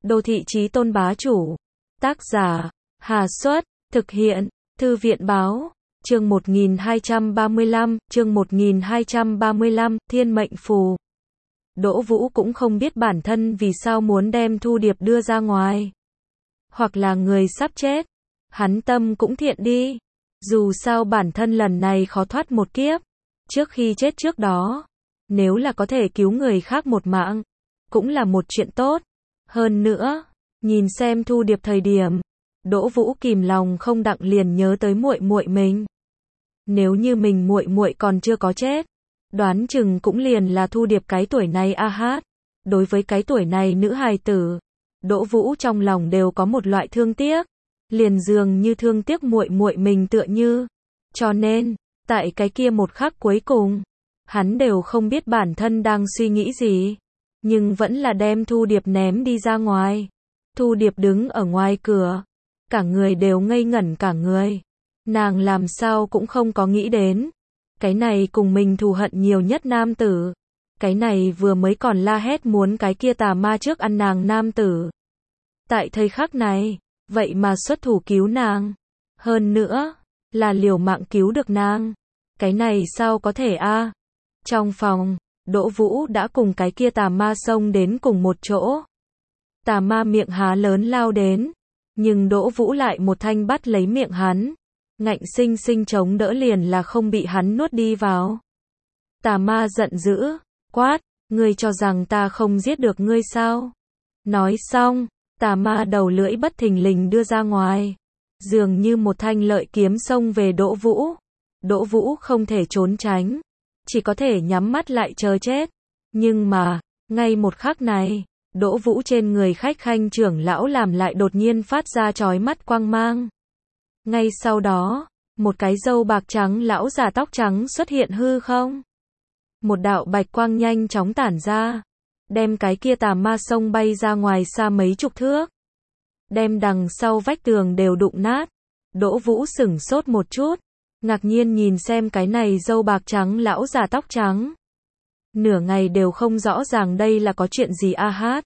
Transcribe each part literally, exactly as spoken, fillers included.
Đô thị chí tôn bá chủ. Tác giả, Hà Xuất, thực hiện, Thư viện báo, chương một nghìn hai trăm ba mươi lăm, chương một nghìn hai trăm ba mươi lăm, thiên mệnh phù. Đỗ Vũ cũng không biết bản thân vì sao muốn đem Thu Điệp đưa ra ngoài. Hoặc là người sắp chết. Hắn tâm cũng thiện đi. Dù sao bản thân lần này khó thoát một kiếp. Trước khi chết trước đó, nếu là có thể cứu người khác một mạng, cũng là một chuyện tốt. Hơn nữa, nhìn xem Thu Điệp thời điểm, Đỗ Vũ kìm lòng không đặng liền nhớ tới muội muội mình. Nếu như mình muội muội còn chưa có chết, đoán chừng cũng liền là Thu Điệp cái tuổi này a hát. Đối với cái tuổi này nữ hài tử, Đỗ Vũ trong lòng đều có một loại thương tiếc, liền dường như thương tiếc muội muội mình tựa như. Cho nên, tại cái kia một khắc cuối cùng, hắn đều không biết bản thân đang suy nghĩ gì, nhưng vẫn là đem Thu Điệp ném đi ra ngoài. Thu Điệp đứng ở ngoài cửa, cả người đều ngây ngẩn cả người. Nàng làm sao cũng không có nghĩ đến, cái này cùng mình thù hận nhiều nhất nam tử, cái này vừa mới còn la hét muốn cái kia tà ma trước ăn nàng nam tử, tại thời khắc này, vậy mà xuất thủ cứu nàng, hơn nữa, là liều mạng cứu được nàng. Cái này sao có thể a? À? Trong phòng, Đỗ Vũ đã cùng cái kia tà ma xông đến cùng một chỗ. Tà ma miệng há lớn lao đến, nhưng Đỗ Vũ lại một thanh bắt lấy miệng hắn, ngạnh sinh sinh chống đỡ liền là không bị hắn nuốt đi vào. Tà ma giận dữ, quát, ngươi cho rằng ta không giết được ngươi sao? Nói xong, tà ma đầu lưỡi bất thình lình đưa ra ngoài, dường như một thanh lợi kiếm xông về Đỗ Vũ. Đỗ Vũ không thể trốn tránh, chỉ có thể nhắm mắt lại chờ chết. Nhưng mà, ngay một khắc này, Đỗ Vũ trên người khách khanh trưởng lão làm lại đột nhiên phát ra chói mắt quang mang. Ngay sau đó, một cái râu bạc trắng lão già tóc trắng xuất hiện hư không. Một đạo bạch quang nhanh chóng tản ra, đem cái kia tà ma xông bay ra ngoài xa mấy chục thước, đem đằng sau vách tường đều đụng nát. Đỗ Vũ sửng sốt một chút, ngạc nhiên nhìn xem cái này râu bạc trắng lão già tóc trắng. Nửa ngày đều không rõ ràng đây là có chuyện gì a hát.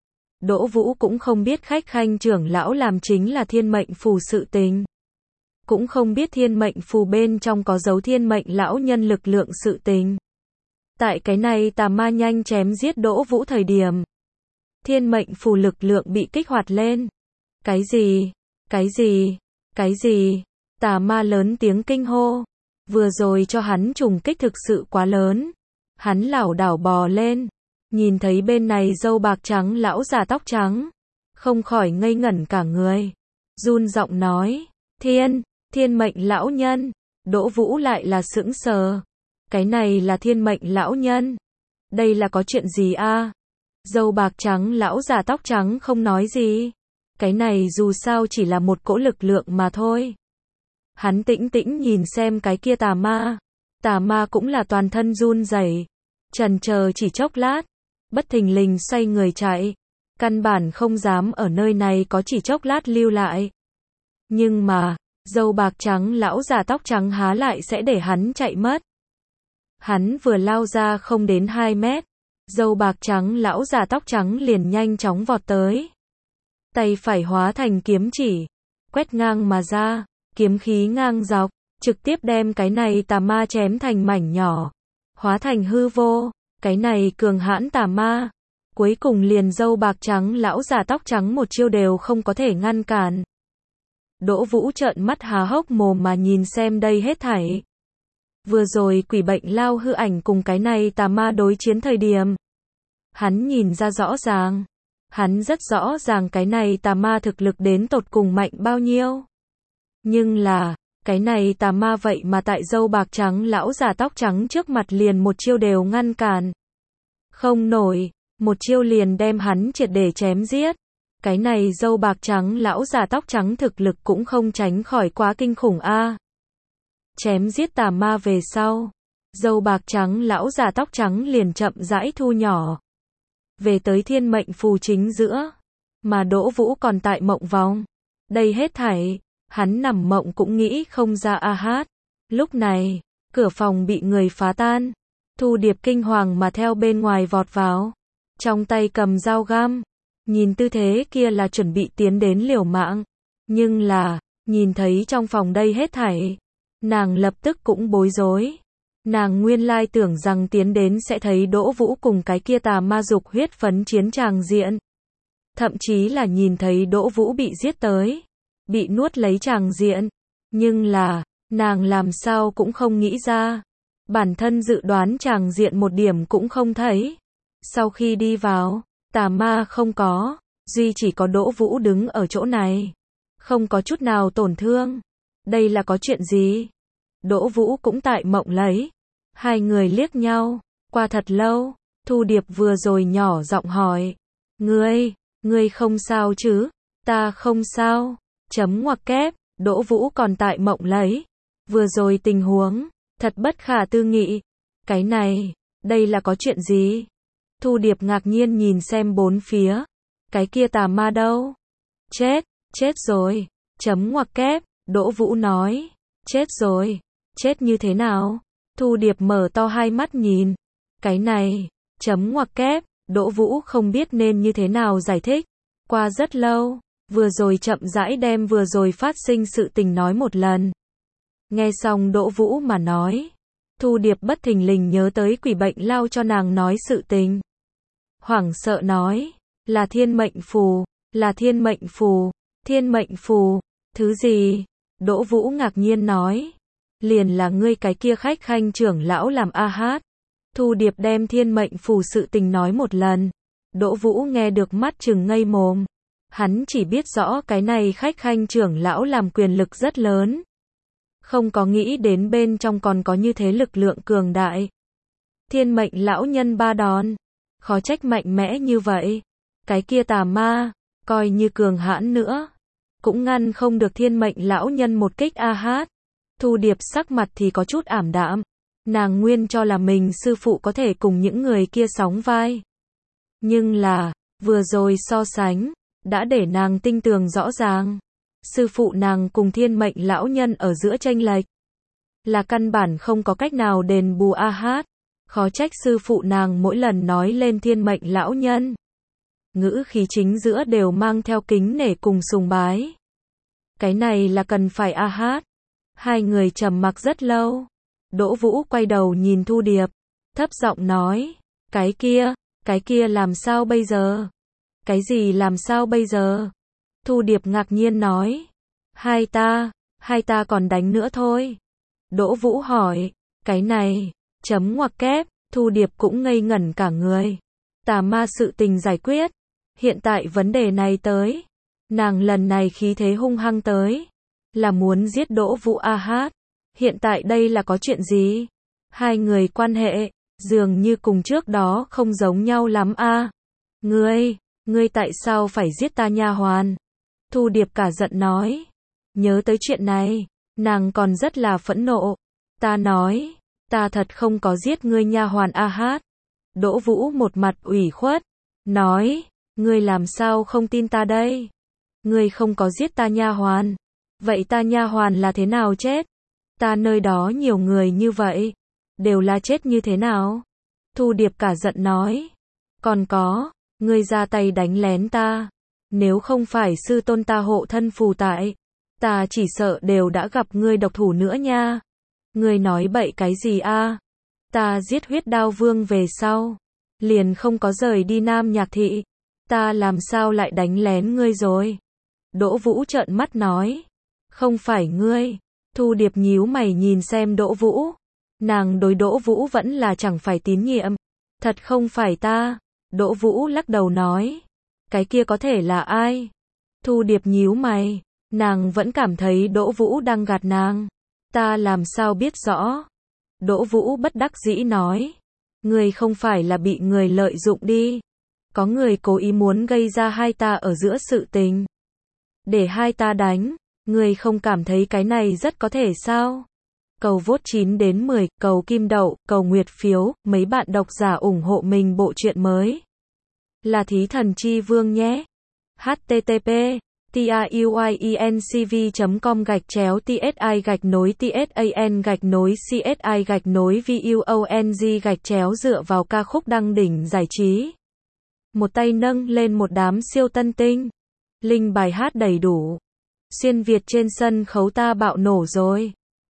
Đỗ Vũ cũng không biết khách khanh trưởng lão làm chính là thiên mệnh phù sự tình. Cũng không biết thiên mệnh phù bên trong có dấu thiên mệnh lão nhân lực lượng sự tình. Tại cái này tà ma nhanh chém giết Đỗ Vũ thời điểm, thiên mệnh phù lực lượng bị kích hoạt lên. Cái gì? Cái gì? Cái gì? Tà ma lớn tiếng kinh hô. Vừa rồi cho hắn trùng kích thực sự quá lớn. Hắn lảo đảo bò lên, nhìn thấy bên này râu bạc trắng lão già tóc trắng, không khỏi ngây ngẩn cả người. Run giọng nói, thiên, thiên mệnh lão nhân. Đỗ Vũ lại là sững sờ. Cái này là thiên mệnh lão nhân. Đây là có chuyện gì a? Râu bạc trắng lão già tóc trắng không nói gì. Cái này dù sao chỉ là một cỗ lực lượng mà thôi. Hắn tĩnh tĩnh nhìn xem cái kia tà ma. Tà ma cũng là toàn thân run rẩy, chần chờ chỉ chốc lát, bất thình lình xoay người chạy, căn bản không dám ở nơi này có chỉ chốc lát lưu lại. Nhưng mà, râu bạc trắng lão già tóc trắng há lại sẽ để hắn chạy mất. Hắn vừa lao ra không đến hai mét, râu bạc trắng lão già tóc trắng liền nhanh chóng vọt tới. Tay phải hóa thành kiếm chỉ, quét ngang mà ra, kiếm khí ngang dọc, trực tiếp đem cái này tà ma chém thành mảnh nhỏ, hóa thành hư vô. Cái này cường hãn tà ma, cuối cùng liền râu bạc trắng lão già tóc trắng một chiêu đều không có thể ngăn cản. Đỗ Vũ trợn mắt há hốc mồm mà nhìn xem đây hết thảy. Vừa rồi quỷ bệnh lao hư ảnh cùng cái này tà ma đối chiến thời điểm, hắn nhìn ra rõ ràng, hắn rất rõ ràng cái này tà ma thực lực đến tột cùng mạnh bao nhiêu. Nhưng là, cái này tà ma vậy mà tại râu bạc trắng lão già tóc trắng trước mặt liền một chiêu đều ngăn cản không nổi, một chiêu liền đem hắn triệt để chém giết. Cái này râu bạc trắng lão già tóc trắng thực lực cũng không tránh khỏi quá kinh khủng a. À. Chém giết tà ma về sau, râu bạc trắng lão già tóc trắng liền chậm rãi thu nhỏ về tới thiên mệnh phù chính giữa, mà Đỗ Vũ còn tại mộng vòng. Đây hết thảy, hắn nằm mộng cũng nghĩ không ra a hát. Lúc này, cửa phòng bị người phá tan. Thu Điệp kinh hoàng mà theo bên ngoài vọt vào, trong tay cầm dao găm, Nhìn tư thế kia là chuẩn bị tiến đến liều mạng. Nhưng là, nhìn thấy trong phòng đây hết thảy, nàng lập tức cũng bối rối. Nàng nguyên lai tưởng rằng tiến đến sẽ thấy Đỗ Vũ cùng cái kia tà ma dục huyết phấn chiến tràng diện. Thậm chí là nhìn thấy Đỗ Vũ bị giết tới, bị nuốt lấy tràng diện. Nhưng là, nàng làm sao cũng không nghĩ ra. Bản thân dự đoán tràng diện một điểm cũng không thấy. Sau khi đi vào, tà ma không có, duy chỉ có Đỗ Vũ đứng ở chỗ này. Không có chút nào tổn thương. Đây là có chuyện gì? Đỗ Vũ cũng tại mộng lấy. Hai người liếc nhau, qua thật lâu, Thu Điệp vừa rồi nhỏ giọng hỏi. Ngươi, ngươi không sao chứ? Ta không sao. Chấm ngoặc kép, Đỗ Vũ còn tại mộng lấy. Vừa rồi tình huống, thật bất khả tư nghị. Cái này, đây là có chuyện gì? Thu Điệp ngạc nhiên nhìn xem bốn phía. Cái kia tà ma đâu? Chết, chết rồi. Chấm ngoặc kép, Đỗ Vũ nói. Chết rồi. Chết như thế nào? Thu Điệp mở to hai mắt nhìn. Cái này, chấm ngoặc kép, Đỗ Vũ không biết nên như thế nào giải thích. Qua rất lâu, vừa rồi chậm rãi đem vừa rồi phát sinh sự tình nói một lần. Nghe xong Đỗ Vũ mà nói, Thu Điệp bất thình lình nhớ tới quỷ bệnh lao cho nàng nói sự tình. Hoảng sợ nói, là thiên mệnh phù, là thiên mệnh phù, thiên mệnh phù, thứ gì? Đỗ Vũ ngạc nhiên nói, liền là ngươi cái kia khách khanh trưởng lão làm a hát. Thu Điệp đem thiên mệnh phù sự tình nói một lần. Đỗ Vũ nghe được mắt trừng ngây mồm. Hắn chỉ biết rõ cái này khách khanh trưởng lão làm quyền lực rất lớn. Không có nghĩ đến bên trong còn có như thế lực lượng cường đại. Thiên mệnh lão nhân ba đòn. Khó trách mạnh mẽ như vậy. Cái kia tà ma, coi như cường hãn nữa, cũng ngăn không được thiên mệnh lão nhân một kích a hát. Thu Điệp sắc mặt thì có chút ảm đạm. Nàng nguyên cho là mình sư phụ có thể cùng những người kia sóng vai. Nhưng là, vừa rồi so sánh, đã để nàng tinh tường rõ ràng. Sư phụ nàng cùng thiên mệnh lão nhân ở giữa chênh lệch. Là căn bản không có cách nào đền bù a hát. Khó trách sư phụ nàng mỗi lần nói lên thiên mệnh lão nhân. Ngữ khí chính giữa đều mang theo kính nể cùng sùng bái. Cái này là cần phải a hát. Hai người trầm mặc rất lâu. Đỗ Vũ quay đầu nhìn Thu Điệp, thấp giọng nói, cái kia, cái kia làm sao bây giờ? Cái gì làm sao bây giờ? Thu Điệp ngạc nhiên nói, hai ta, hai ta còn đánh nữa thôi. Đỗ Vũ hỏi, cái này, chấm ngoặc kép, Thu Điệp cũng ngây ngẩn cả người. Tà ma sự tình giải quyết, hiện tại vấn đề này tới. Nàng lần này khí thế hung hăng tới, là muốn giết Đỗ Vũ a hát. Hiện tại đây là có chuyện gì? Hai người quan hệ, dường như cùng trước đó không giống nhau lắm a. À. Ngươi, ngươi tại sao phải giết ta nha hoàn? Thu Điệp cả giận nói. Nhớ tới chuyện này, nàng còn rất là phẫn nộ. Ta nói, ta thật không có giết ngươi nha hoàn a hát. Đỗ Vũ một mặt ủy khuất, nói, ngươi làm sao không tin ta đây? Ngươi không có giết ta nha hoàn. Vậy ta nha hoàn là thế nào chết? Ta nơi đó nhiều người như vậy, đều là chết như thế nào? Thu Điệp cả giận nói. Còn có, ngươi ra tay đánh lén ta. Nếu không phải sư tôn ta hộ thân phù tại, ta chỉ sợ đều đã gặp ngươi độc thủ nữa nha. Ngươi nói bậy cái gì a? Ta giết huyết đao vương về sau, liền không có rời đi Nam Nhạc Thị. Ta làm sao lại đánh lén ngươi rồi? Đỗ Vũ trợn mắt nói. Không phải ngươi. Thu Điệp nhíu mày nhìn xem Đỗ Vũ. Nàng đối Đỗ Vũ vẫn là chẳng phải tín nhiệm. Thật không phải ta. Đỗ Vũ lắc đầu nói. Cái kia có thể là ai? Thu Điệp nhíu mày. Nàng vẫn cảm thấy Đỗ Vũ đang gạt nàng. Ta làm sao biết rõ? Đỗ Vũ bất đắc dĩ nói. Ngươi không phải là bị người lợi dụng đi. Có người cố ý muốn gây ra hai ta ở giữa sự tình. Để hai ta đánh. Ngươi không cảm thấy cái này rất có thể sao? Cầu vote chín đến mười, cầu kim đậu, cầu nguyệt phiếu, mấy bạn độc giả ủng hộ mình bộ truyện mới. Là Thí Thần Chi Vương nhé. http truyencv chấm com gạch chéo tsi gạch nối tsan gạch nối csi gạch nối vung gạch chéo dựa vào ca khúc đăng đỉnh giải trí. một tay nâng lên một đám siêu tân tinh. Linh bài hát đầy đủ. Xuyên Việt trên sân khấu ta bạo nổ rồi.